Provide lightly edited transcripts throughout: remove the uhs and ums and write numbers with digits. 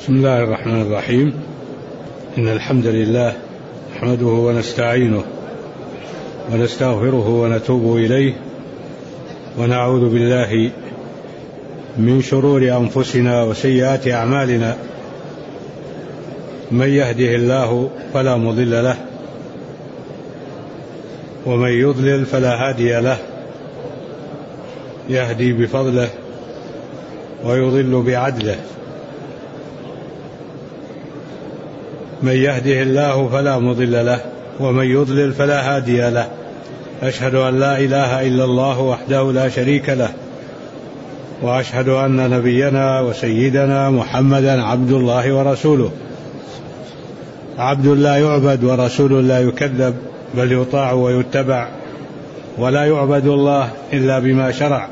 بسم الله الرحمن الرحيم. إن الحمد لله نحمده ونستعينه ونستغفره ونتوب إليه، ونعوذ بالله من شرور أنفسنا وسيئات أعمالنا. من يهده الله فلا مضل له، ومن يضلل فلا هادي له. يهدي بفضله ويضل بعدله. من يهده الله فلا مضل له، ومن يضلل فلا هادي له. أشهد أن لا إله إلا الله وحده لا شريك له، وأشهد أن نبينا وسيدنا محمدا عبد الله ورسوله، عبد لا يعبد ورسول لا يكذب، بل يطاع ويتبع، ولا يعبد الله إلا بما شرع.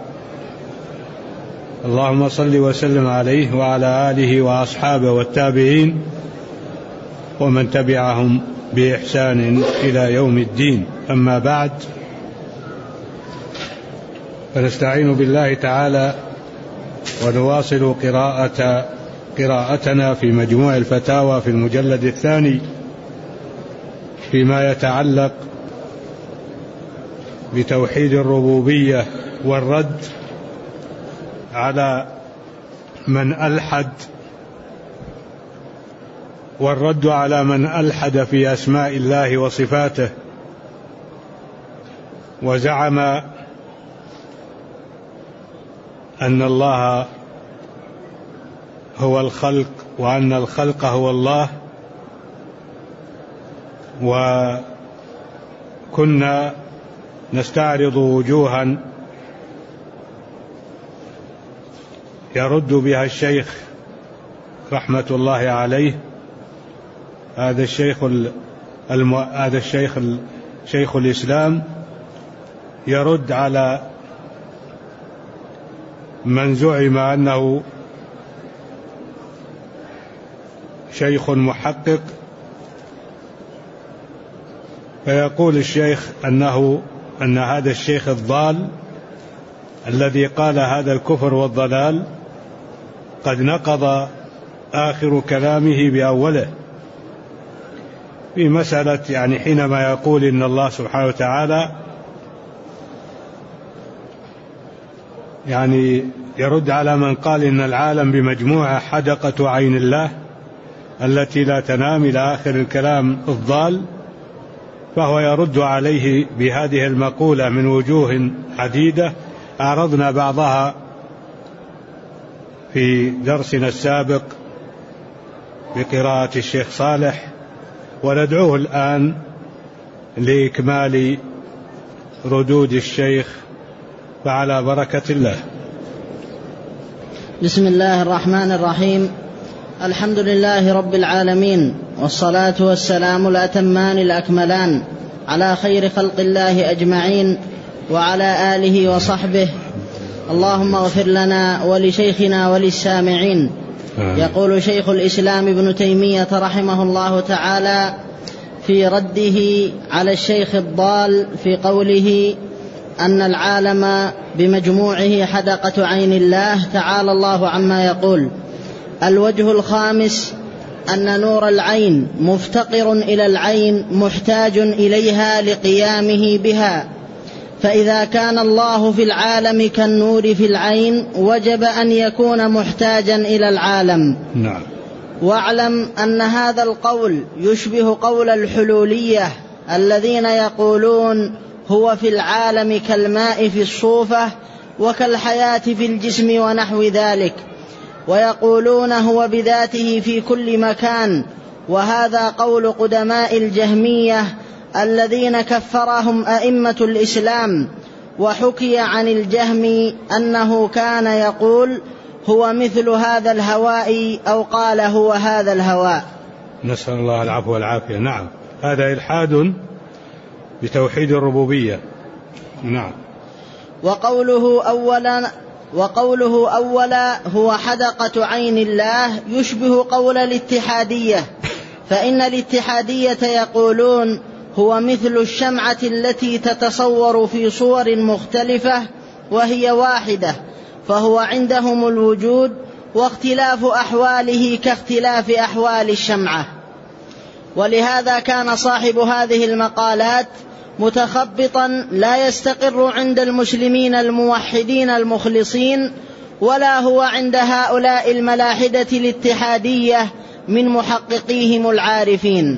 اللهم صل وسلم عليه وعلى آله وأصحابه والتابعين ومن تبعهم بإحسان إلى يوم الدين. أما بعد، فنستعين بالله تعالى ونواصل قراءتنا في مجموع الفتاوى في المجلد الثاني فيما يتعلق بتوحيد الربوبية والرد على من ألحد في أسماء الله وصفاته، وزعم أن الله هو الخلق وأن الخلق هو الله. وكنا نستعرض وجوها يرد بها الشيخ رحمة الله عليه، هذا شيخ الإسلام، يرد على من زعم أنه شيخ محقق. فيقول الشيخ أن هذا الشيخ الضال الذي قال هذا الكفر والضلال قد نقض آخر كلامه بأوله في مسألة، حينما يقول إن الله سبحانه وتعالى يرد على من قال إن العالم بمجموعة حدقة عين الله التي لا تنام إلى آخر الكلام الضال. فهو يرد عليه بهذه المقولة من وجوه عديدة، أعرضنا بعضها في درسنا السابق بقراءة الشيخ صالح، وندعوه الآن لإكمال ردود الشيخ، فعلى بركة الله. بسم الله الرحمن الرحيم. الحمد لله رب العالمين، والصلاة والسلام الأتمان الأكملان على خير خلق الله أجمعين وعلى آله وصحبه. اللهم اغفر لنا ولشيخنا وللسامعين. يقول شيخ الإسلام ابن تيمية رحمه الله تعالى في رده على الشيخ الضال في قوله أن العالم بمجموعه حدقة عين الله، تعالى الله عما يقول. الوجه الخامس أن نور العين مفتقر إلى العين محتاج إليها لقيامه بها، فإذا كان الله في العالم كالنور في العين وجب أن يكون محتاجا إلى العالم. نعم. واعلم أن هذا القول يشبه قول الحلولية الذين يقولون هو في العالم كالماء في الصوفة وكالحياة في الجسم ونحو ذلك، ويقولون هو بذاته في كل مكان. وهذا قول قدماء الجهمية الذين كفرهم أئمة الإسلام. وحكي عن الجهم أنه كان يقول هو مثل هذا الهواء، أو قال هو هذا الهواء. نسأل الله العفو والعافية. نعم، هذا إلحاد بتوحيد الربوبية. نعم. وقوله أولا هو حدقة عين الله يشبه قول الاتحادية، فإن الاتحادية يقولون هو مثل الشمعة التي تتصور في صور مختلفة وهي واحدة، فهو عندهم الوجود واختلاف أحواله كاختلاف أحوال الشمعة. ولهذا كان صاحب هذه المقالات متخبطا لا يستقر عند المسلمين الموحدين المخلصين، ولا هو عند هؤلاء الملاحدة الاتحادية من محققيهم العارفين،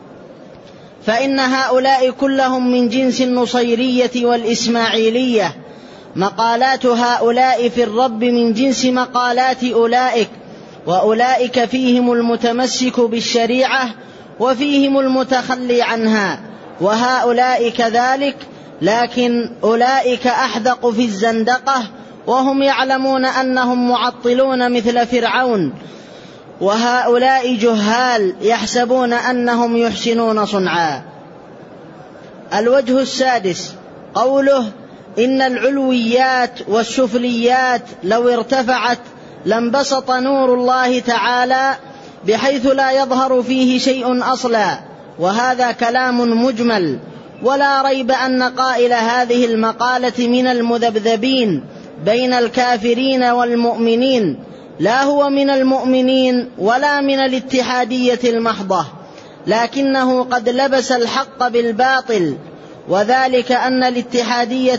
فإن هؤلاء كلهم من جنس النصيرية والإسماعيلية. مقالات هؤلاء في الرب من جنس مقالات أولئك، وأولئك فيهم المتمسك بالشريعة وفيهم المتخلي عنها، وهؤلاء كذلك، لكن أولئك أحدق في الزندقة، وهم يعلمون أنهم معطلون مثل فرعون، وهؤلاء جهال يحسبون أنهم يحسنون صنعا. الوجه السادس قوله: إن العلويات والسفليات لو ارتفعت لانبسط نور الله تعالى بحيث لا يظهر فيه شيء أصلا. وهذا كلام مجمل، ولا ريب أن قائل هذه المقالة من المذبذبين بين الكافرين والمؤمنين، لا هو من المؤمنين ولا من الاتحادية المحضة، لكنه قد لبس الحق بالباطل. وذلك أن الاتحادية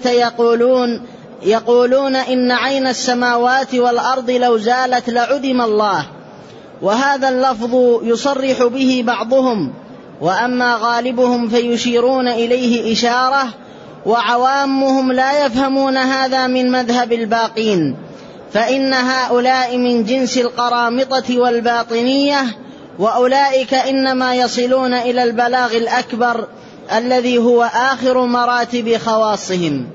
يقولون إن عين السماوات والأرض لو زالت لعدم الله، وهذا اللفظ يصرح به بعضهم، وأما غالبهم فيشيرون إليه إشارة، وعوامهم لا يفهمون هذا من مذهب الباقين، فإن هؤلاء من جنس القرامطة والباطنية، وأولئك إنما يصلون إلى البلاغ الأكبر الذي هو آخر مراتب خواصهم.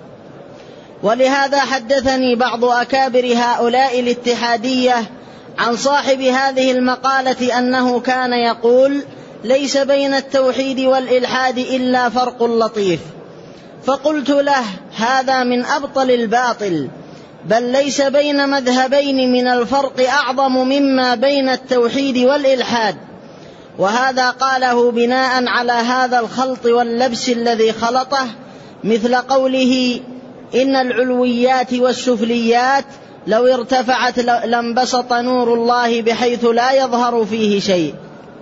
ولهذا حدثني بعض أكابر هؤلاء الاتحادية عن صاحب هذه المقالة أنه كان يقول: ليس بين التوحيد والإلحاد إلا فرق لطيف. فقلت له: هذا من أبطل الباطل، بل ليس بين مذهبين من الفرق أعظم مما بين التوحيد والإلحاد. وهذا قاله بناء على هذا الخلط واللبس الذي خلطه، مثل قوله: إن العلويات والسفليات لو ارتفعت لانبسط نور الله بحيث لا يظهر فيه شيء.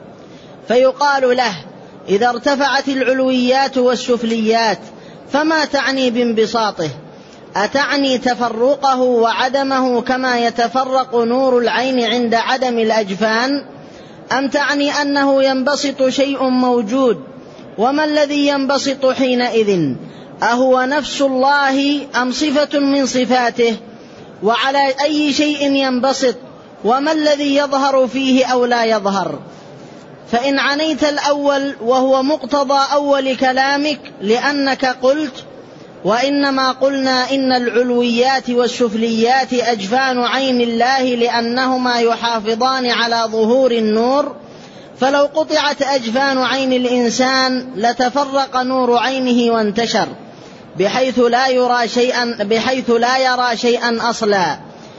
فيقال له: إذا ارتفعت العلويات والسفليات فما تعني بانبساطه؟ أتعني تفرقه وعدمه كما يتفرق نور العين عند عدم الأجفان؟ أم تعني أنه ينبسط شيء موجود؟ وما الذي ينبسط حينئذ؟ أهو نفس الله أم صفة من صفاته؟ وعلى أي شيء ينبسط؟ وما الذي يظهر فيه أو لا يظهر؟ فإن عنيت الأول وهو مقتضى أول كلامك، لأنك قلت: وإنما قلنا إن العلويات والسفليات أجفان عين الله لأنهما يحافظان على ظهور النور، فلو قطعت أجفان عين الإنسان لتفرق نور عينه وانتشر بحيث لا يرى شيئا أصلا.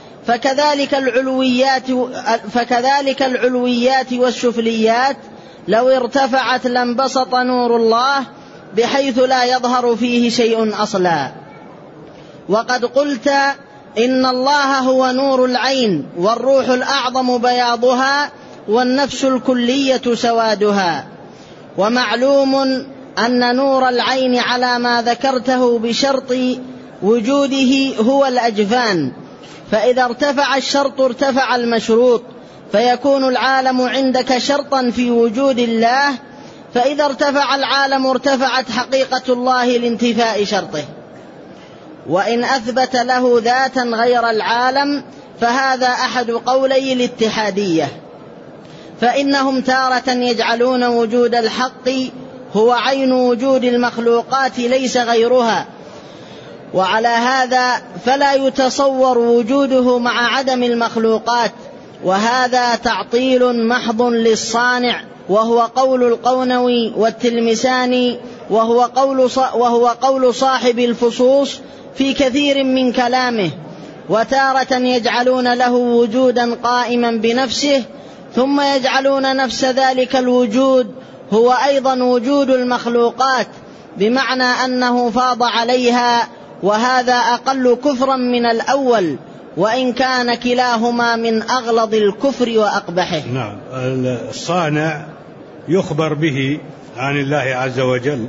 فكذلك العلويات والسفليات لو ارتفعت لانبسط نور الله بحيث لا يظهر فيه شيء أصلا. وقد قلت: إن الله هو نور العين، والروح الأعظم بياضها، والنفس الكلية سوادها. ومعلوم أن نور العين على ما ذكرته بشرط وجوده هو الأجفان، فإذا ارتفع الشرط ارتفع المشروط، فيكون العالم عندك شرطا في وجود الله، فإذا ارتفع العالم ارتفعت حقيقة الله لانتفاء شرطه. وإن أثبت له ذاتا غير العالم فهذا أحد قولي الاتحادية، فإنهم تارة يجعلون وجود الحق هو عين وجود المخلوقات ليس غيرها، وعلى هذا فلا يتصور وجوده مع عدم المخلوقات، وهذا تعطيل محض للصانع، وهو قول القونوي والتلمساني، وهو قول صاحب الفصوص في كثير من كلامه. وتارة يجعلون له وجودا قائما بنفسه، ثم يجعلون نفس ذلك الوجود هو أيضا وجود المخلوقات، بمعنى أنه فاض عليها، وهذا أقل كفرا من الأول، وإن كان كلاهما من أغلظ الكفر وأقبحه. نعم. الصانع يخبر به عن الله عز وجل،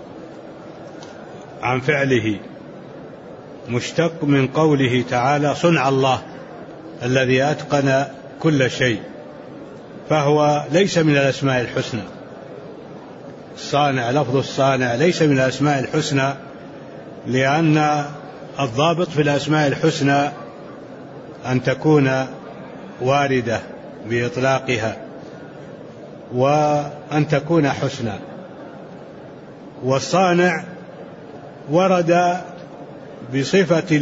عن فعله، مشتق من قوله تعالى صنع الله الذي أتقن كل شيء، فهو ليس من الأسماء الحسنى. الصانع، لفظ الصانع ليس من الأسماء الحسنى، لأن الضابط في الأسماء الحسنى أن تكون واردة بإطلاقها وأن تكون حسنى. والصانع ورد بصفة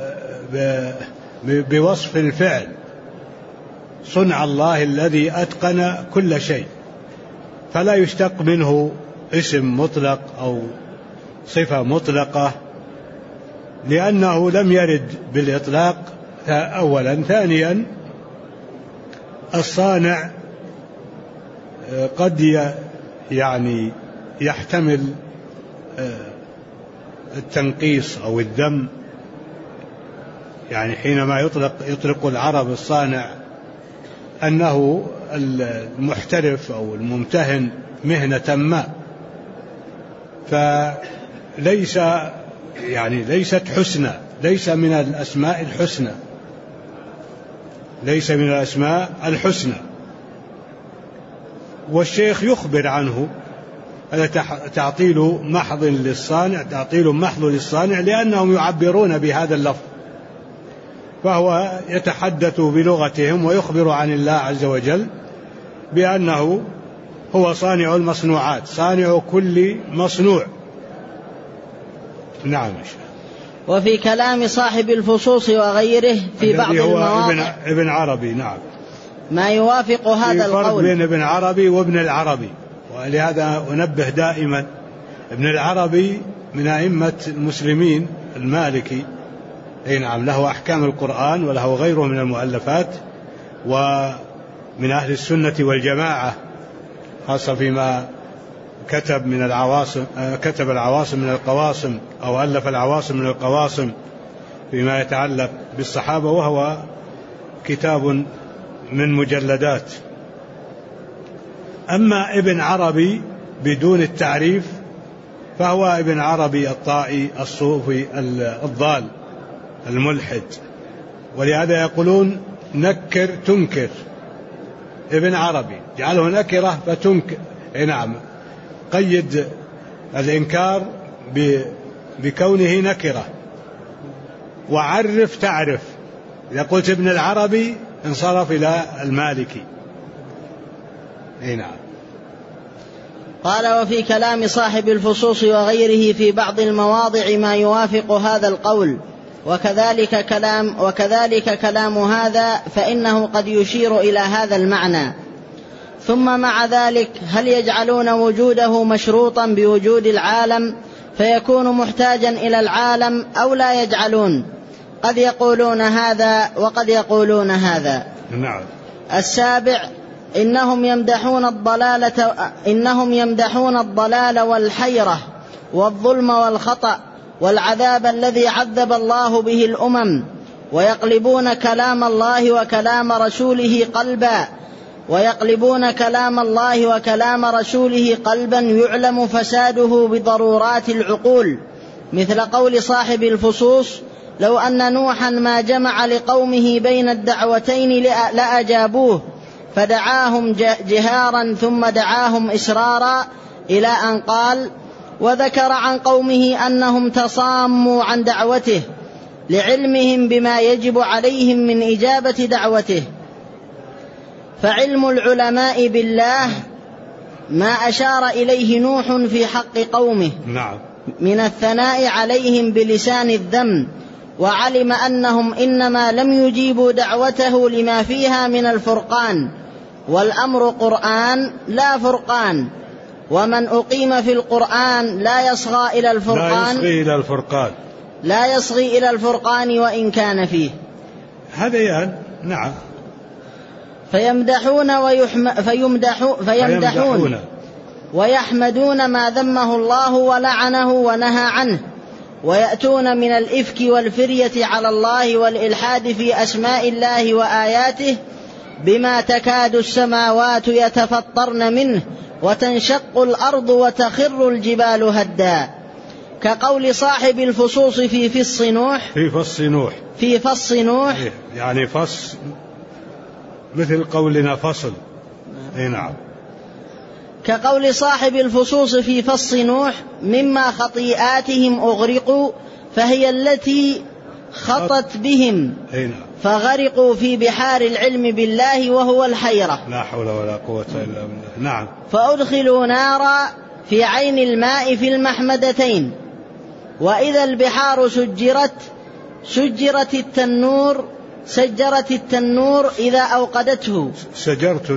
بوصف الفعل، صنع الله الذي أتقن كل شيء، فلا يشتق منه اسم مطلق أو صفة مطلقة، لأنه لم يرد بالإطلاق أولا. ثانيا، الصانع قد يعني يحتمل التنقيص أو الذم، يعني حينما يطلق العرب الصانع أنه المحترف أو الممتهن مهنة ما، فليس يعني ليست حسنى، ليس من الأسماء الحسنى، ليس من الأسماء الحسنى. والشيخ يخبر عنه، هذا تعطيل محض للصانع، تعطيل محض للصانع، لأنهم يعبرون بهذا اللفظ، فهو يتحدث بلغتهم ويخبر عن الله عز وجل بأنه هو صانع المصنوعات، صانع كل مصنوع. نعم. وفي كلام صاحب الفصوص وغيره في بعض المواضع ابن عربي، نعم، ما يوافق هذا القول. فرق بين ابن عربي وابن العربي، ولهذا أنبه دائما، ابن العربي من أئمة المسلمين المالكي، أي نعم، له أحكام القرآن وله غيره من المؤلفات، ومن أهل السنة والجماعة، خاصة فيما كتب من العواصم، كتب العواصم من القواصم، أو ألف العواصم من القواصم فيما يتعلق بالصحابة، وهو كتاب من مجلدات. أما ابن عربي بدون التعريف فهو ابن عربي الطائي الصوفي الضال الملحد، ولهذا يقولون نكر تنكر. ابن عربي جعله نكرة فتنكر، نعم، قيد الإنكار بكونه نكرة، وعرف تعرف. إذا قلت ابن العربي انصرف إلى المالكي. نعم. قال: وفي كلام صاحب الفصوص وغيره في بعض المواضع ما يوافق هذا القول، وكذلك كلام هذا، فإنه قد يشير إلى هذا المعنى. ثم مع ذلك هل يجعلون وجوده مشروطا بوجود العالم فيكون محتاجا إلى العالم، أو لا يجعلون؟ قد يقولون هذا وقد يقولون هذا. نعم. السابع: إنهم يمدحون الضلال والحيرة والظلم والخطأ والعذاب الذي عذب الله به الأمم، ويقلبون كلام الله وكلام رسوله قلبا يعلم فساده بضرورات العقول، مثل قول صاحب الفصوص: لو أن نوحا ما جمع لقومه بين الدعوتين لأجابوه، فدعاهم جهارا ثم دعاهم إسرارا، إلى أن قال: وذكر عن قومه أنهم تصاموا عن دعوته لعلمهم بما يجب عليهم من إجابة دعوته. فعلم العلماء بالله ما أشار إليه نوح في حق قومه من الثناء عليهم بلسان الذم، وعلم أنهم إنما لم يجيبوا دعوته لما فيها من الفرقان، والأمر قرآن لا فرقان، ومن أقيم في القرآن لا يصغي إلى الفرقان وإن كان فيه. هذا يعني نعم. فيمدحون ويحمدون ما ذمه الله ولعنه ونهى عنه، ويأتون من الإفك والفرية على الله والإلحاد في أسماء الله وآياته بما تكاد السماوات يتفطرن منه وتنشق الأرض وتخر الجبال هدا، كقول صاحب الفصوص في فص نوح يعني فص مثل قولنا فصل. نعم. كقول صاحب الفصوص في فص نوح: مما خطيئاتهم أغرقوا فهي التي خطت بهم فغرقوا في بحار العلم بالله وهو الحيرة. لا حول ولا قوة إلا بالله. نعم. فأدخلوا نارا في عين الماء في المحمدتين. وإذا البحار سجرت التنور إذا أوقدته. سجرت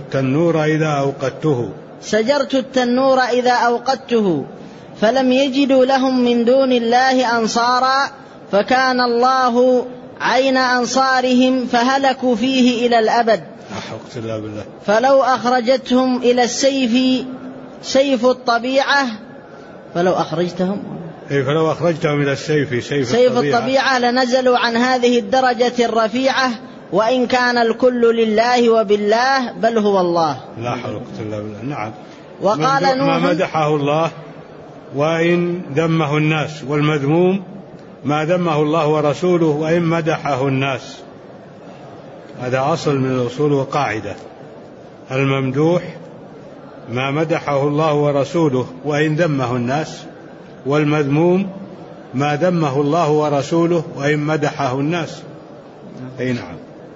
التنور إذا أوقدته فلم يجدوا لهم من دون الله أنصارا، فكان الله عين أنصارهم فهلكوا فيه إلى الأبد. فلو أخرجتهم إلى السيف سيف الطبيعة فلو أخرجتهم إلى سيف الطبيعة لنزلوا عن هذه الدرجة الرفيعة، وإن كان الكل لله وبالله بل هو الله. لا حول ولا قوة إلا بالله. نعم. وقال نوح: ما مدحه الله وإن ذمه الناس، والمذموم ما ذمه الله ورسوله وإن مدحه الناس. هذا أصل من الأصول وقاعدة. الممدوح ما مدحه الله ورسوله وإن ذمه الناس، والمذموم ما ذمه الله ورسوله وإن مدحه الناس. نعم.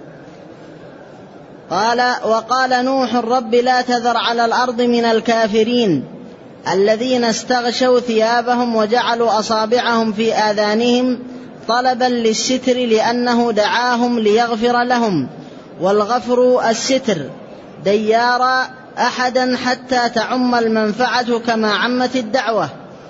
وقال نوح: رب لا تذر على الأرض من الكافرين الذين استغشوا ثيابهم وجعلوا أصابعهم في آذانهم طلبا للستر لأنه دعاهم ليغفر لهم، والغفر الستر، ديارا أحدا حتى تعم المنفعة كما عمت الدعوة.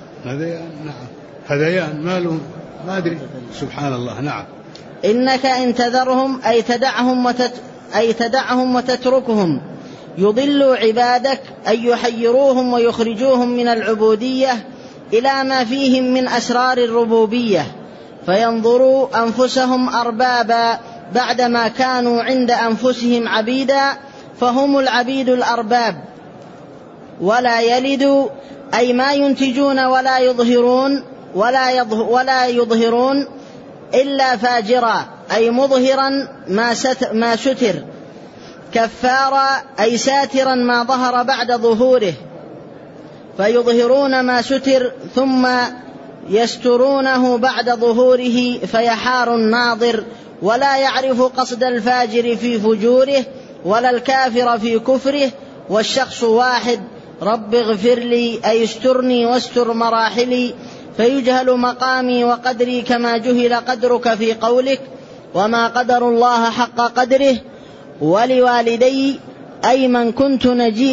هذيان ماله ما أدري. سبحان الله. نعم. إنك إن تذرهم أي تدعهم وتتركهم يضلوا عبادك، أي يحيروهم ويخرجوهم من العبودية إلى ما فيهم من أسرار الربوبية، فينظروا أنفسهم أربابا بعدما كانوا عند أنفسهم عبيدا، فهم العبيد الأرباب. ولا يلدوا أي ما ينتجون ولا يظهرون إلا فاجرا، أي مظهرا ما ستر، كفارا أي ساترا ما ظهر بعد ظهوره، فيظهرون ما ستر ثم يسترونه بعد ظهوره فيحار الناظر، ولا يعرف قصد الفاجر في فجوره ولا الكافر في كفره، والشخص واحد: رب اغفر لي أي استرني واستر مراحلي، فيجهل مقامي وقدري كما جهل قدرك في قولك وما قدر الله حق قدره. ولوالدي أي من كنت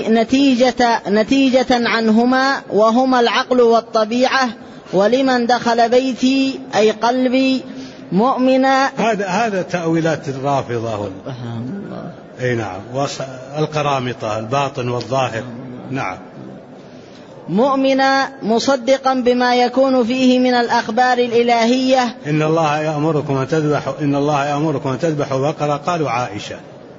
نتيجة عنهما وهما العقل والطبيعة. ولمن دخل بيتي أي قلبي مؤمنا. هذا تأويلات الرافضة. نعم. القرامطة الباطن والظاهر. نعم. مؤمنا مصدقا بما يكون فيه من الأخبار الإلهية. إن الله يأمركم أن تذبحوا بقرة. قالوا عائشة.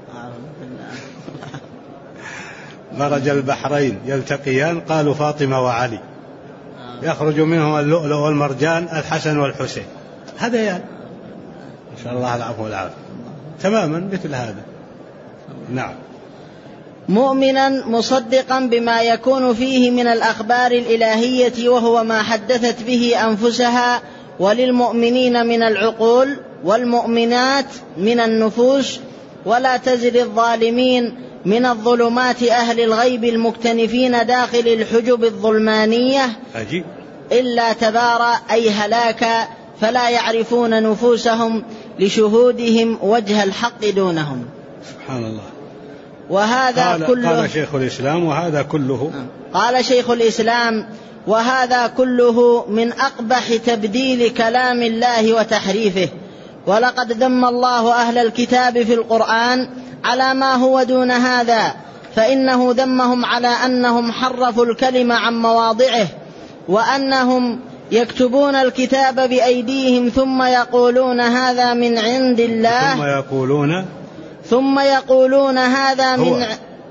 مرج البحرين يلتقيان. قالوا فاطمة وعلي. يخرج منهما اللؤلؤ والمرجان الحسن والحسين. هذا إن شاء الله العفو والعافية. تماما مثل هذا. نعم. مؤمنا مصدقا بما يكون فيه من الأخبار الإلهية، وهو ما حدثت به أنفسها، وللمؤمنين من العقول والمؤمنات من النفوس، ولا تزر الظالمين من الظلمات أهل الغيب المكتنفين داخل الحجب الظلمانية إلا تبارى أي هلاكا، فلا يعرفون نفوسهم لشهودهم وجه الحق دونهم. سبحان الله. وهذا كله قال شيخ الإسلام وهذا كله قال شيخ الإسلام وهذا كله من أقبح تبديل كلام الله وتحريفه. ولقد ذم الله أهل الكتاب في القرآن على ما هو دون هذا، فإنه ذمهم على أنهم حرفوا الكلمة عن مواضعه، وأنهم يكتبون الكتاب بأيديهم ثم يقولون هذا من عند الله ثم يقولون هذا من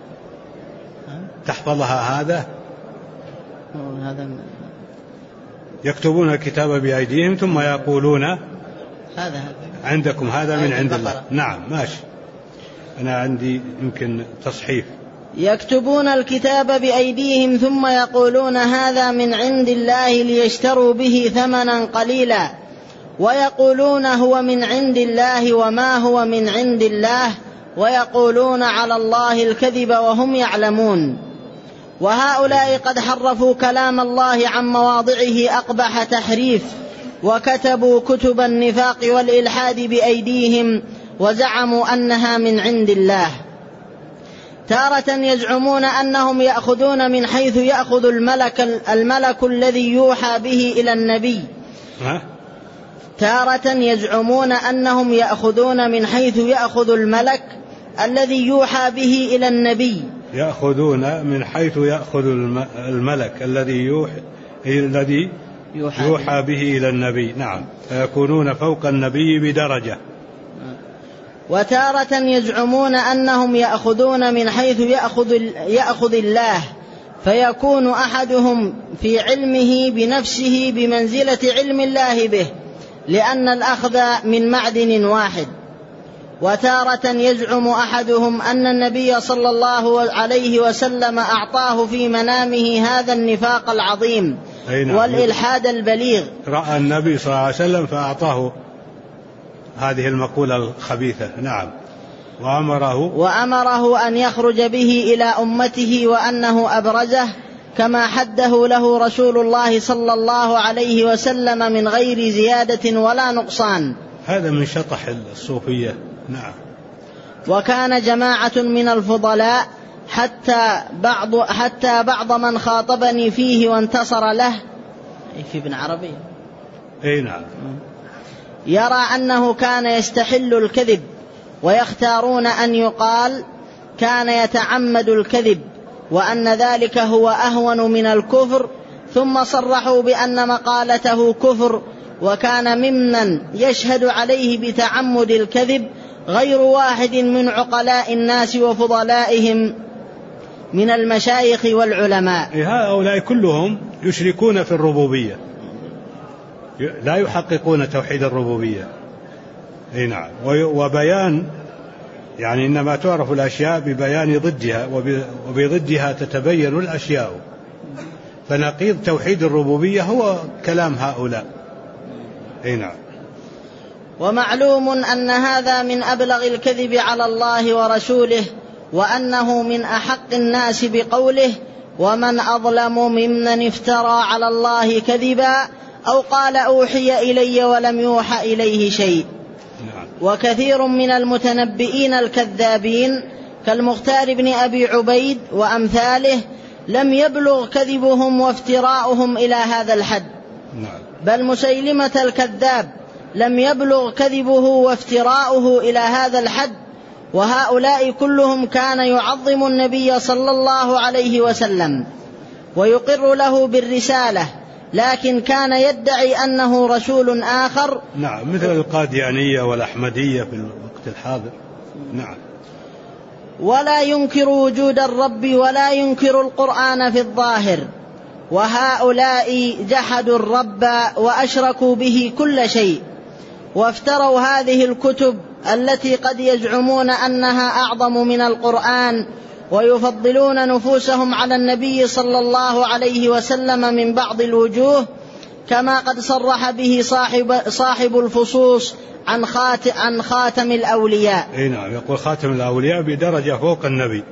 تحفظها هذا يكتبون الكتاب بأيديهم ثم يقولون هذا عندكم هذا من عند الله. نعم ماشي، أنا عندي يمكن تصحيف. يكتبون الكتاب بأيديهم ثم يقولون هذا من عند الله ليشتروا به ثمنا قليلا ويقولون هو من عند الله وما هو من عند الله ويقولون على الله الكذب وهم يعلمون. وهؤلاء قد حرفوا كلام الله عن مواضعه أقبح تحريف، وكتبوا كتب النفاق والإلحاد بأيديهم وزعموا أنها من عند الله. تارة يزعمون أنهم يأخذون من حيث يأخذ الملك الذي يوحى به إلى النبي. تارة يزعمون أنهم يأخذون من حيث يأخذ الملك الذي يوحى به إلى النبي. يأخذون من حيث يأخذ الملك الذي يوحى به إلى النبي. نعم، فيكونون فوق النبي بدرجة. وتارة يزعمون أنهم يأخذون من حيث يأخذ الله، فيكون أحدهم في علمه بنفسه بمنزلة علم الله به، لأن الأخذ من معدن واحد. وتارة يزعم أحدهم أن النبي صلى الله عليه وسلم أعطاه في منامه هذا النفاق العظيم والإلحاد البليغ. رأى النبي صلى الله عليه وسلم فأعطاه هذه المقولة الخبيثة. نعم. وأمره أن يخرج به إلى أمته وأنه أبرزه كما حده له رسول الله صلى الله عليه وسلم من غير زيادة ولا نقصان. هذا من شطح الصوفية. نعم. وكان جماعة من الفضلاء حتى بعض من خاطبني فيه وانتصر له في ابن عربي. نعم. يرى أنه كان يستحل الكذب، ويختارون أن يقال كان يتعمد الكذب، وأن ذلك هو أهون من الكفر، ثم صرحوا بأن مقالته كفر. وكان ممن يشهد عليه بتعمد الكذب غير واحد من عقلاء الناس وفضلائهم من المشايخ والعلماء. هؤلاء كلهم يشركون في الربوبية، لا يحققون توحيد الربوبية. نعم. وبيان يعني إنما تعرف الأشياء ببيان ضدها، وبضدها تتبين الأشياء. فنقيض توحيد الربوبية هو كلام هؤلاء. نعم. ومعلوم أن هذا من أبلغ الكذب على الله ورسوله، وأنه من أحق الناس بقوله: ومن أظلم ممن افترى على الله كذبا أو قال أوحي إلي ولم يوحى إليه شيء. وكثير من المتنبئين الكذابين كالمختار بن أبي عبيد وأمثاله لم يبلغ كذبهم وافتراؤهم إلى هذا الحد، بل مسيلمة الكذاب لم يبلغ كذبه وافتراؤه إلى هذا الحد. وهؤلاء كلهم كان يعظم النبي صلى الله عليه وسلم ويقر له بالرسالة، لكن كان يدعي أنه رسول آخر. نعم، مثل القاديانية والأحمدية في الوقت الحاضر. نعم. ولا ينكر وجود الرب ولا ينكر القرآن في الظاهر. وهؤلاء جحدوا الرب وأشركوا به كل شيء، وافتروا هذه الكتب التي قد يزعمون أنها أعظم من القرآن، ويفضلون نفوسهم على النبي صلى الله عليه وسلم من بعض الوجوه، كما قد صرح به صاحب الفصوص عن خاتم الأولياء. نعم، يقول خاتم الأولياء بدرجة فوق النبي.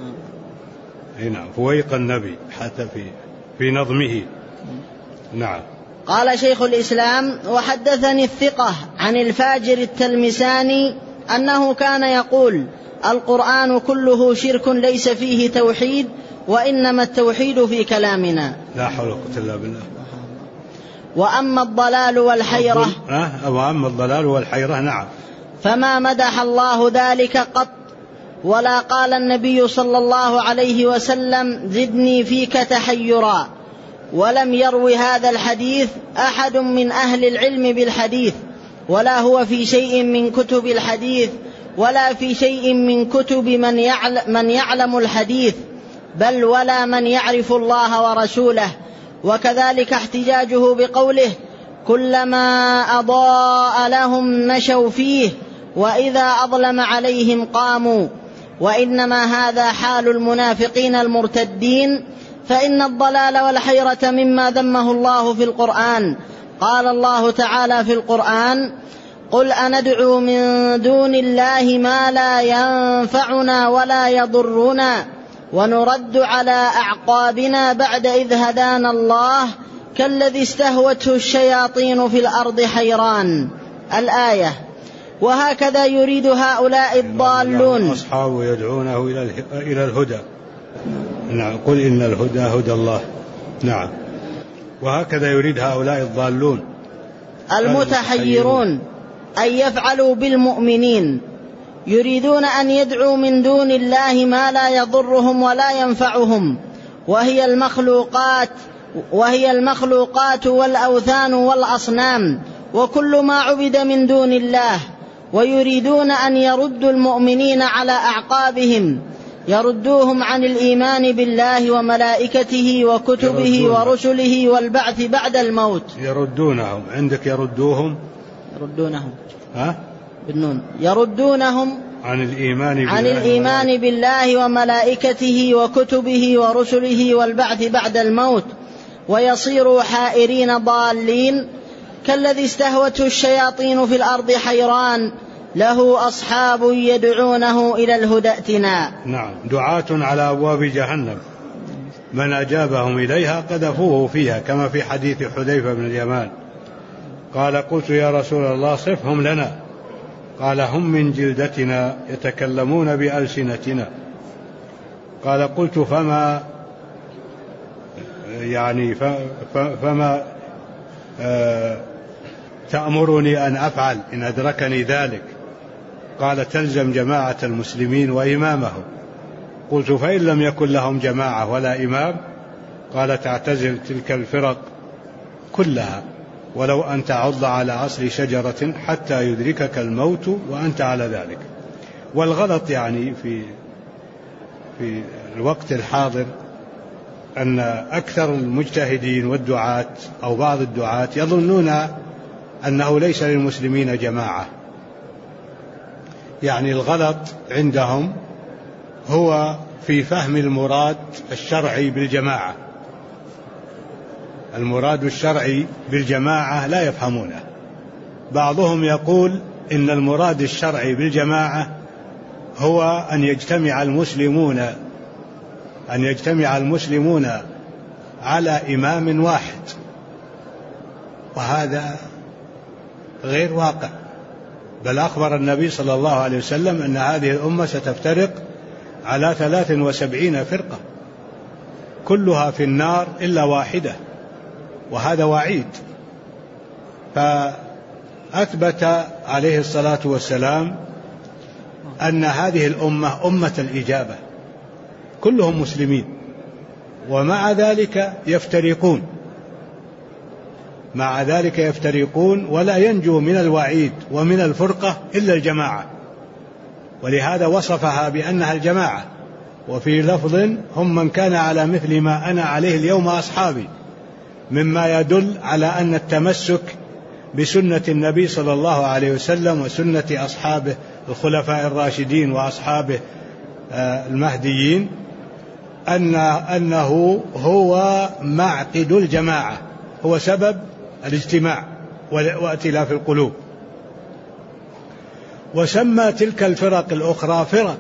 نعم، فوق النبي حتى في نظمه. نعم. قال شيخ الإسلام: وحدثني الثقة عن الفاجر التلمساني أنه كان يقول: القرآن كله شرك ليس فيه توحيد، وإنما التوحيد في كلامنا. لا حول ولا قوة إلا بالله. وأما الضلال والحيرة وأما الضلال والحيرة. نعم. فما مدح الله ذلك قط، ولا قال النبي صلى الله عليه وسلم: زدني فيك تحيرا. ولم يروي هذا الحديث أحد من أهل العلم بالحديث، ولا هو في شيء من كتب الحديث، ولا في شيء من كتب من يعلم الحديث، بل ولا من يعرف الله ورسوله. وكذلك احتجاجه بقوله: كلما أضاء لهم مشوا فيه، وإذا أظلم عليهم قاموا. وإنما هذا حال المنافقين المرتدين، فإن الضلال والحيرة مما ذمه الله في القرآن. قال الله تعالى في القرآن: قل أندعو من دون الله ما لا ينفعنا ولا يضرنا ونرد على أعقابنا بعد إذ هدانا الله كالذي استهوته الشياطين في الأرض حيران. الآية. وهكذا يريد هؤلاء الضالون أصحابه يدعونه إلى الهدى. نعم. قل إن الهدى هدى الله. نعم. وهكذا يريد هؤلاء الضالون المتحيرون أن يفعلوا بالمؤمنين، يريدون أن يدعوا من دون الله ما لا يضرهم ولا ينفعهم، وهي المخلوقات والأوثان والأصنام وكل ما عبد من دون الله. ويريدون أن يردوا المؤمنين على أعقابهم، يردوهم عن الإيمان بالله وملائكته وكتبه ورسله والبعث بعد الموت. يردونهم. عندك يردونهم بالنون. يردونهم عن الإيمان بالله وملائكته وكتبه ورسله والبعث بعد الموت، ويصيروا حائرين ضالين كالذي استهوته الشياطين في الأرض حيران له أصحاب يدعونه إلى الهدى ائتنا. نعم. دعاة على أبواب جهنم، من أجابهم إليها قذفوه فيها، كما في حديث حذيفة بن اليمان قال: قلت يا رسول الله صفهم لنا. قال: هم من جلدتنا يتكلمون بألسنتنا. قال: قلت فما تأمرني أن أفعل إن أدركني ذلك؟ قال: تلزم جماعة المسلمين وإمامهم. قلت: فإن لم يكن لهم جماعة ولا إمام؟ قال: تعتزل تلك الفرق كلها ولو أن تعض على أصل شجرة حتى يدركك الموت وأنت على ذلك. والغلط في الوقت الحاضر أن أكثر المجتهدين والدعاة أو بعض الدعاة يظنون أنه ليس للمسلمين جماعة. الغلط عندهم هو في فهم المراد الشرعي بالجماعة. المراد الشرعي بالجماعة لا يفهمونه. بعضهم يقول إن المراد الشرعي بالجماعة هو أن يجتمع المسلمون على إمام واحد، وهذا غير واقع. بل أخبر النبي صلى الله عليه وسلم أن هذه الأمة ستفترق على 73 فرقة كلها في النار إلا واحدة، وهذا وعيد. فأثبت عليه الصلاة والسلام أن هذه الأمة أمة الإجابة، كلهم مسلمين، ومع ذلك يفترقون ولا ينجو من الوعيد ومن الفرقة إلا الجماعة. ولهذا وصفها بأنها الجماعة. وفي لفظ: هم من كان على مثل ما أنا عليه اليوم أصحابي، مما يدل على أن التمسك بسنة النبي صلى الله عليه وسلم وسنة أصحابه الخلفاء الراشدين وأصحابه المهديين أنه هو معقد الجماعة، هو سبب الاجتماع وائتلاف القلوب. وسمى تلك الفرق الأخرى فرق،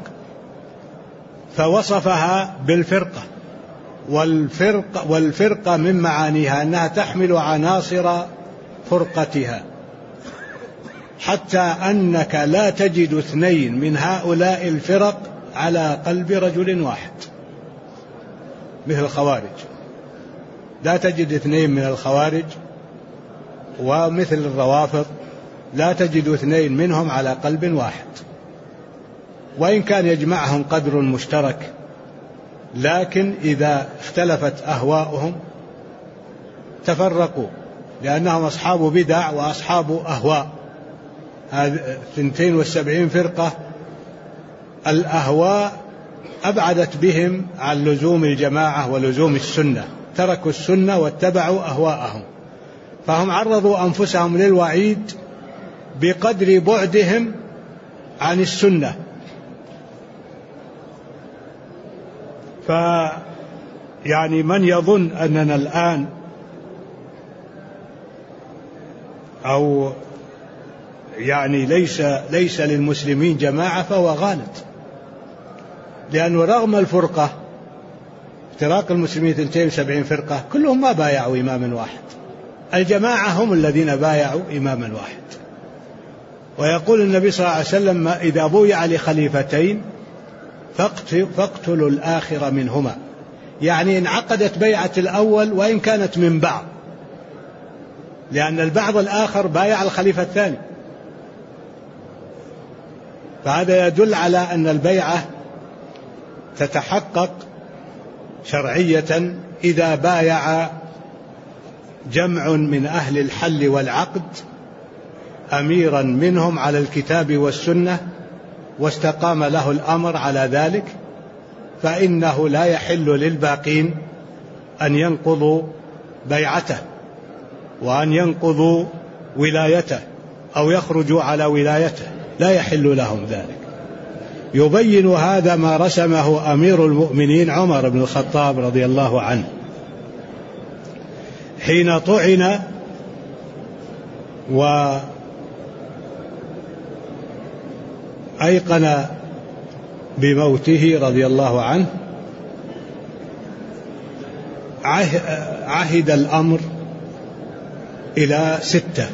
فوصفها بالفرقة. والفرقة من معانيها أنها تحمل عناصر فرقتها، حتى أنك لا تجد اثنين من هؤلاء الفرق على قلب رجل واحد، مثل الخوارج. لا تجد اثنين من الخوارج، ومثل الروافض لا تجد اثنين منهم على قلب واحد، وإن كان يجمعهم قدر مشترك، لكن إذا اختلفت أهواؤهم تفرقوا لأنهم أصحاب بدع وأصحاب أهواء. هذه 72 فرقة الأهواء أبعدت بهم عن لزوم الجماعة ولزوم السنة، تركوا السنة واتبعوا أهواءهم، فهم عرضوا أنفسهم للوعيد بقدر بعدهم عن السنة. فيعني من يظن أننا الآن أو يعني ليس للمسلمين جماعة فهو غالط، لأنه رغم الفرقة افتراق المسلمين 72 فرقة كلهم ما بايعوا إماما واحد، الجماعة هم الذين بايعوا إماما واحد. ويقول النبي صلى الله عليه وسلم إذا بويع لخليفتين فاقتلوا الآخر منهما، يعني انعقدت بيعة الأول وإن كانت من بعض، لأن البعض الآخر بايع الخليفة الثاني، فهذا يدل على أن البيعة تتحقق شرعية إذا بايع جمع من أهل الحل والعقد أميرا منهم على الكتاب والسنة واستقام له الأمر على ذلك، فإنه لا يحل للباقين أن ينقضوا بيعته وأن ينقضوا ولايته أو يخرجوا على ولايته، لا يحل لهم ذلك. يبين هذا ما رسمه أمير المؤمنين عمر بن الخطاب رضي الله عنه حين طعن وأيقن بموته رضي الله عنه، عهد الأمر إلى 6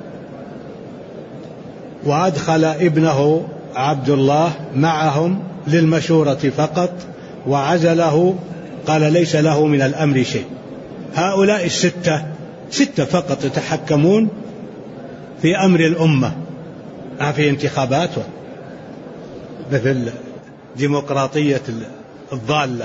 وأدخل ابنه عبد الله معهم للمشورة فقط وعزله، قال ليس له من الأمر شيء. هؤلاء 6 فقط يتحكمون في أمر الأمة، ما في انتخابات مثل ديمقراطية الضالة.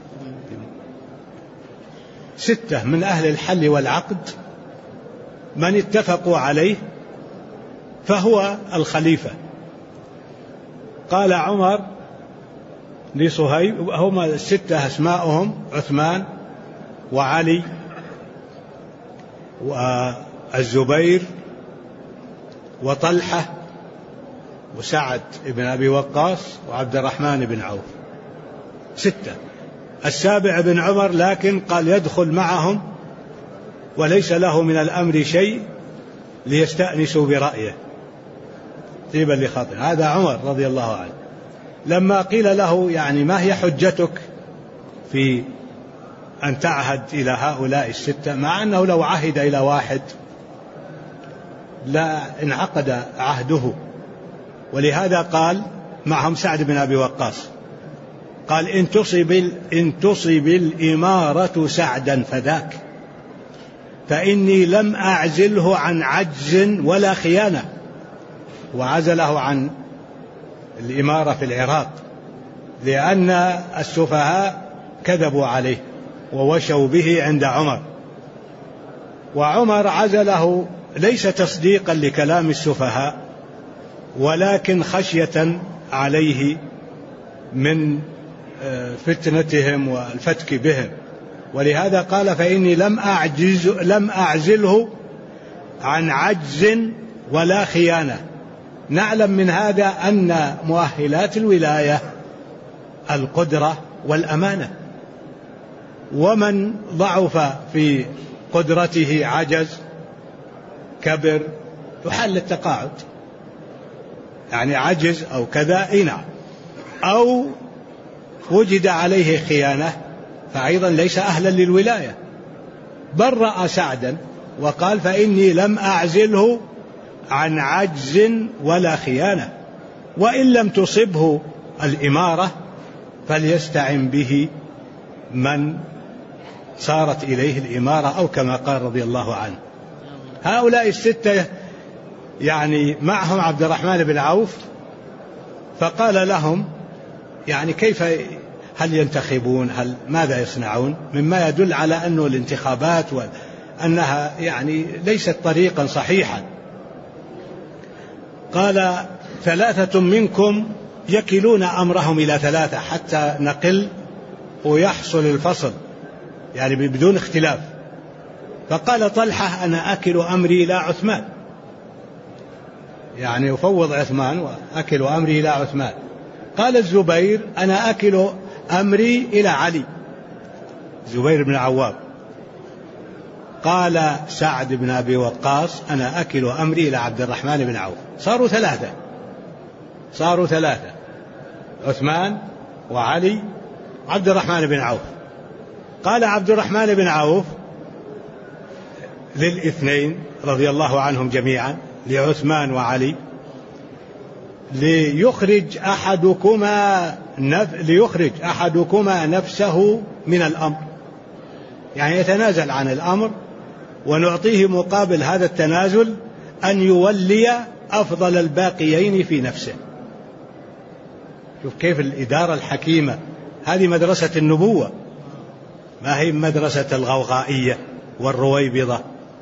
6 من أهل الحل والعقد من اتفقوا عليه فهو الخليفة. قال عمر لصهيب، هم 6 أسماؤهم عثمان وعلي والزبير وطلحة وسعد بن أبي وقاص وعبد الرحمن بن عوف، 6. السابع بن عمر لكن قال يدخل معهم وليس له من الأمر شيء ليستأنسوا برأيه طيبا لخاطر. هذا عمر رضي الله عنه. لما قيل له يعني ما هي حجتك في أن تعهد إلى هؤلاء 6، مع أنه لو عهد إلى واحد لا انعقد عهده، ولهذا قال معهم سعد بن أبي وقاص، قال إن تصب الإمارة سعدا فذاك، فإني لم أعزله عن عجز ولا خيانة، وعزله عن الإمارة في العراق لأن السفهاء كذبوا عليه ووشوا به عند عمر، وعمر عزله ليس تصديقا لكلام السفهاء ولكن خشية عليه من فتنتهم والفتك بهم، ولهذا قال فإني لم أعزله عن عجز ولا خيانة. نعلم من هذا أن مؤهلات الولاية القدرة والأمانة، ومن ضعف في قدرته عجز كبر يحل التقاعد، يعني عجز أو كذا نعم، أو وجد عليه خيانة فأيضا ليس أهلا للولاية. برأ سعدا وقال فإني لم أعزله عن عجز ولا خيانة، وإن لم تصبه الإمارة فليستعن به من صارت إليه الإمارة، أو كما قال رضي الله عنه. هؤلاء 6 يعني معهم عبد الرحمن بن عوف، فقال لهم يعني كيف، هل ينتخبون، هل ماذا يصنعون، مما يدل على أن الانتخابات أنها يعني ليست طريقا صحيحا. قال 3 منكم يكلون أمرهم إلى 3 حتى نقل ويحصل الفصل يعني بدون اختلاف. فقال طلحة أنا أكل أمري إلى عثمان، يعني أفوض عثمان وأكل أمري إلى عثمان. قال الزبير أنا أكل أمري إلى علي، زبير بن العوام. قال سعد بن أبي وقاص أنا أكل أمري إلى عبد الرحمن بن عوف. صاروا ثلاثة، عثمان وعلي عبد الرحمن بن عوف. قال عبد الرحمن بن عوف للاثنين رضي الله عنهم جميعا، لعثمان وعلي، ليخرج أحدكما نفسه من الأمر، يعني يتنازل عن الأمر ونعطيه مقابل هذا التنازل أن يولي أفضل الباقيين في نفسه. شوف كيف الإدارة الحكيمة، هذه مدرسة النبوة، ما هي مدرسة الغوغائية والرويبضة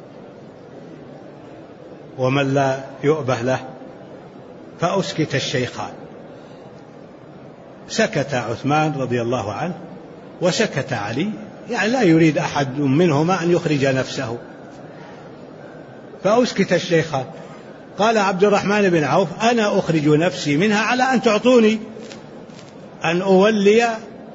ومن لا يؤبه له. فأسكت الشيخان، سكت عثمان رضي الله عنه وسكت علي، يعني لا يريد أحد منهما أن يخرج نفسه. فأسكت الشيخان. قال عبد الرحمن بن عوف أنا أخرج نفسي منها على أن تعطوني أن أولي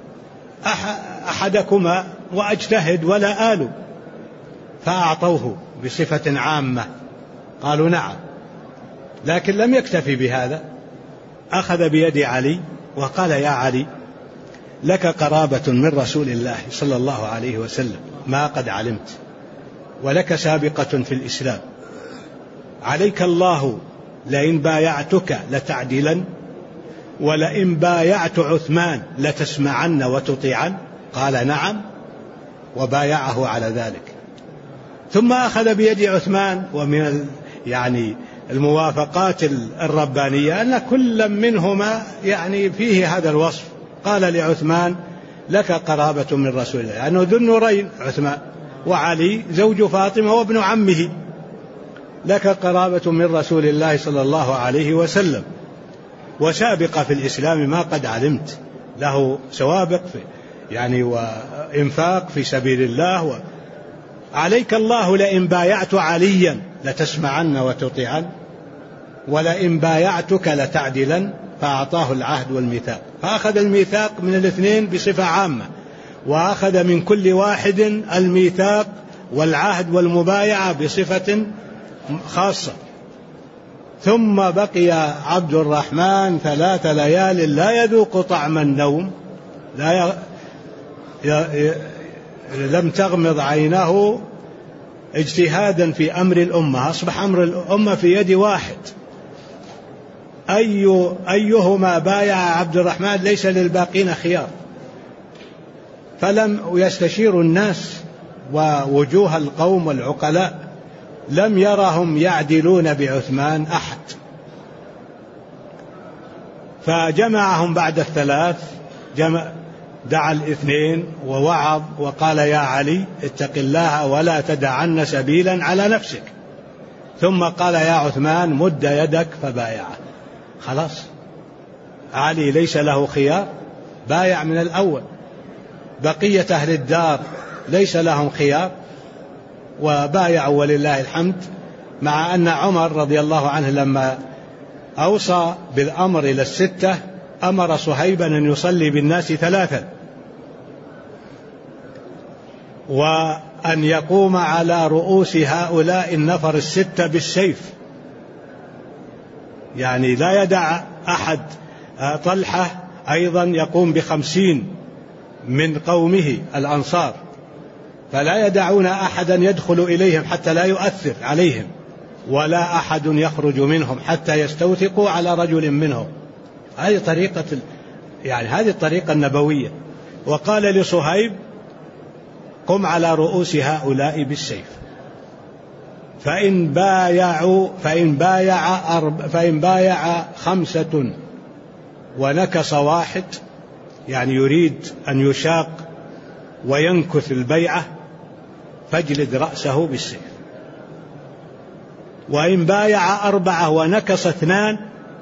أحدكما وأجتهد ولا آل. فأعطوه بصفة عامة، قالوا نعم. لكن لم يكتفي بهذا، أخذ بيد علي وقال يا علي لك قرابة من رسول الله صلى الله عليه وسلم ما قد علمت، ولك سابقة في الإسلام، عليك الله لئن بايعتك لتعدلن، ولئن بايعت عثمان لتسمعن وتطيعن. قال نعم، وبايعه على ذلك. ثم أخذ بيد عثمان. ومن يعني الموافقات الربانية أن كل منهما يعني فيه هذا الوصف. قال لعثمان لك قرابة من رسول الله، لأنه ذو النورين عثمان، وعلي زوج فاطمة وابن عمه، لك قرابة من رسول الله صلى الله عليه وسلم، وسابقة في الإسلام ما قد علمت، له سوابق في يعني وإنفاق في سبيل الله. عليك الله لئن بايعت عليا لتسمعن وتطيعن، ولئن بايعتك لتعدلن. فأعطاه العهد والميثاق، فأخذ الميثاق من الاثنين بصفة عامة، وأخذ من كل واحد الميثاق والعهد والمبايعة بصفة خاصة. ثم بقي عبد الرحمن 3 ليال لا يذوق طعم النوم، لم تغمض عينه اجتهادا في أمر الأمة. أصبح أمر الأمة في يد واحد، أيهما بايع عبد الرحمن ليس للباقين خيار. فلم يستشير الناس ووجوه القوم والعقلاء، لم يرهم يعدلون بعثمان أحد. فجمعهم بعد 3، دعا الاثنين ووعظ وقال يا علي اتق الله ولا تدعن سبيلا على نفسك. ثم قال يا عثمان مد يدك فبايعه. خلاص علي ليس له خيار، بايع من الأول. بقية أهل الدار ليس لهم خيار وبايعوا ولله الحمد. مع أن عمر رضي الله عنه لما أوصى بالأمر إلى 6 أمر صهيبا أن يصلي بالناس 3، وأن يقوم على رؤوس هؤلاء النفر 6 بالسيف، يعني لا يدع أحد. طلحة أيضا يقوم ب50 من قومه الأنصار، فلا يدعون أحدا يدخل إليهم حتى لا يؤثر عليهم، ولا أحد يخرج منهم حتى يستوثقوا على رجل منهم. هذه طريقة هذه الطريقة النبوية. وقال لصهيب قم على رؤوس هؤلاء بالسيف، فإن بايع 5 ونكص 1، يعني يريد أن يشاق وينكث البيعة، فاجلد رأسه بالسيف. وإن بايع 4 ونكص 2،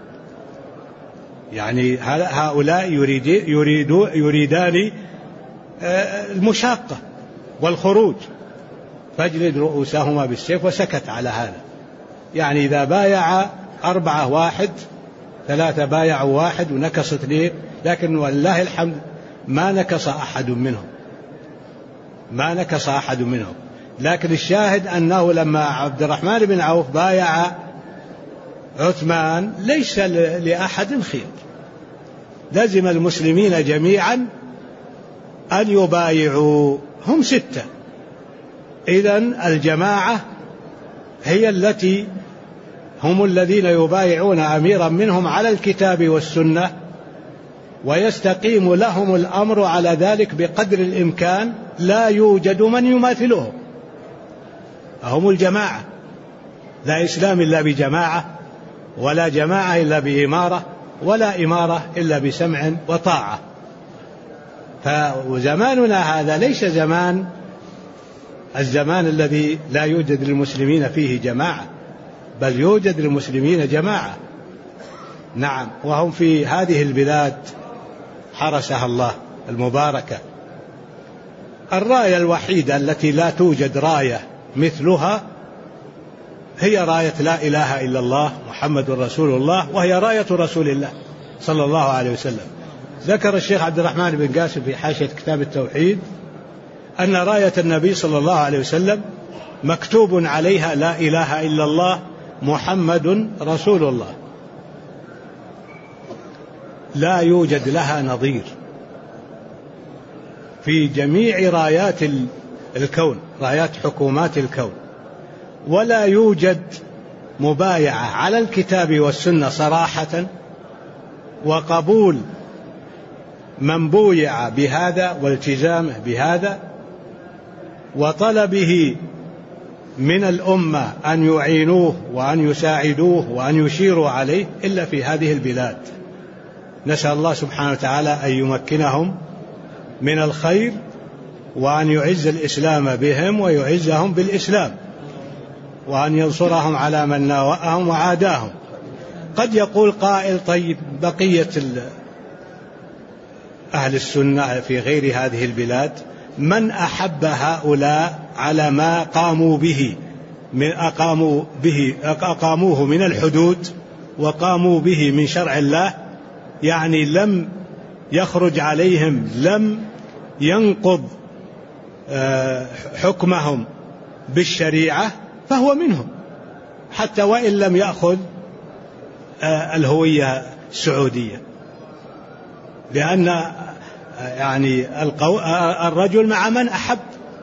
يعني هؤلاء يريدان المشاقة والخروج، فاجلد رؤوسهما بالسيف. وسكت على هذا، يعني إذا بايع 4 1، 3 بايعوا 1 ونكص 2، لكن والله الحمد ما نكص أحد منهم. لكن الشاهد أنه لما عبد الرحمن بن عوف بايع عثمان ليس لأحد خير، لزم المسلمين جميعا أن يبايعوا، هم 6. إذن الجماعة هي التي هم الذين يبايعون أميرا منهم على الكتاب والسنة، ويستقيم لهم الأمر على ذلك بقدر الإمكان، لا يوجد من يماثلهم. هم الجماعة، لا إسلام إلا بجماعة، ولا جماعة إلا بإمارة، ولا إمارة إلا بسمع وطاعة. فزماننا هذا ليس الزمان الذي لا يوجد للمسلمين فيه جماعة، بل يوجد للمسلمين جماعة. نعم، وهم في هذه البلاد حرسها الله المباركة. الراية الوحيدة التي لا توجد راية مثلها هي راية لا إله إلا الله محمد رسول الله، وهي راية رسول الله صلى الله عليه وسلم. ذكر الشيخ عبد الرحمن بن قاسم في حاشية كتاب التوحيد أن راية النبي صلى الله عليه وسلم مكتوب عليها لا إله إلا الله محمد رسول الله، لا يوجد لها نظير في جميع رايات الكون، رايات حكومات الكون. ولا يوجد مبايعة على الكتاب والسنة صراحة وقبول من بويع بهذا والتزامه بهذا وطلبه من الأمة أن يعينوه وأن يساعدوه وأن يشيروا عليه إلا في هذه البلاد. نسأل الله سبحانه وتعالى أن يمكنهم من الخير، وأن يعز الإسلام بهم ويعزهم بالإسلام، وأن ينصرهم على من ناوأهم وعاداهم. قد يقول قائل: طيب بقية أهل السنة في غير هذه البلاد من أحب هؤلاء على ما قاموا به أقاموه من الحدود وقاموا به من شرع الله، يعني لم يخرج عليهم، لم ينقض حكمهم بالشريعة، فهو منهم، حتى وإن لم يأخذ الهوية السعودية. لأن يعني الرجل مع من أحب،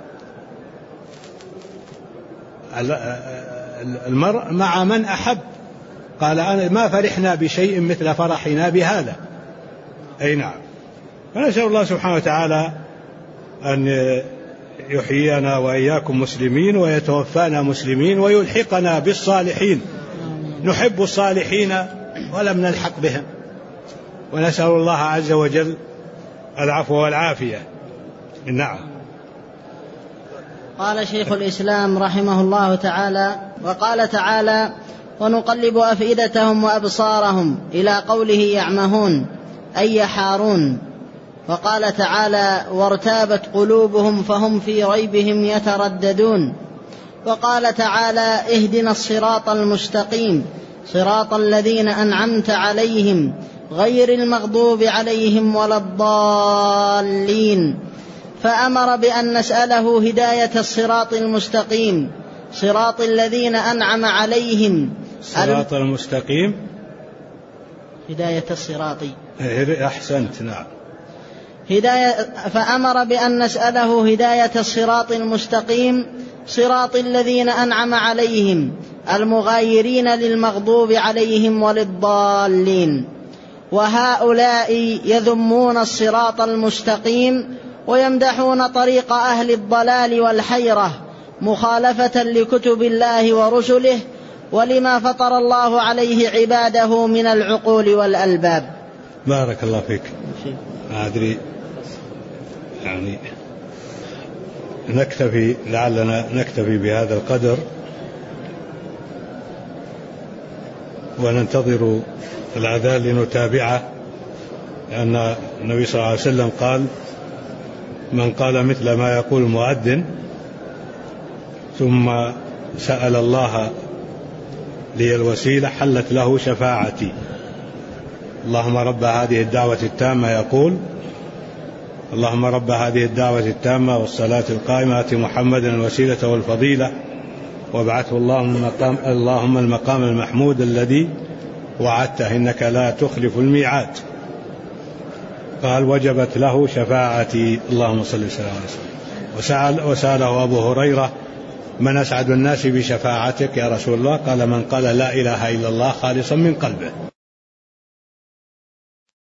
المرء مع من أحب. قال: أنا ما فرحنا بشيء مثل فرحنا بهذا. أي نعم. فنسأل الله سبحانه وتعالى أن يحيينا وإياكم مسلمين، ويتوفانا مسلمين، ويلحقنا بالصالحين. نحب الصالحين ولم نلحق بهم، ونسأل الله عز وجل العفو والعافية. نعم. قال شيخ الإسلام رحمه الله تعالى: وقال تعالى: ونقلب أفئدتهم وأبصارهم، إلى قوله يعمهون أي يحارون. وقال تعالى: وارتابت قلوبهم فهم في ريبهم يترددون. وقال تعالى: اهدنا الصراط المستقيم صراط الذين أنعمت عليهم غير المغضوب عليهم ولا الضالين. فأمر بأن نسأله هداية الصراط المستقيم صراط الذين أنعم عليهم. الصراط المستقيم، هداية الصراط. أحسنت. نعم. فأمر بأن نسأله هداية الصراط المستقيم صراط الذين أنعم عليهم المغايرين للمغضوب عليهم وللضالين. وهؤلاء يذمون الصراط المستقيم ويمدحون طريق أهل الضلال والحيرة مخالفة لكتب الله ورسله ولما فطر الله عليه عباده من العقول والألباب. بارك الله فيك. ما أدري يعني لعلنا نكتفي بهذا القدر، وننتظر الأذان لنتابعه، لأن النبي صلى الله عليه وسلم قال: من قال مثل ما يقول المؤذن ثم سأل الله لي الوسيلة حلت له شفاعتي. اللهم رب هذه الدعوة التامة، يقول: اللهم رب هذه الدعوة التامة والصلاة القائمة آت محمدا الوسيلة والفضيلة وابعثه اللهم المقام المحمود الذي وعدته إنك لا تخلف الميعاد. قال: وجبت له شفاعتي. اللهم صل وسلم على رسول. وسأله أبو هريرة: من أسعد الناس بشفاعتك يا رسول الله؟ قال: من قال لا إله إلا الله خالصا من قلبه.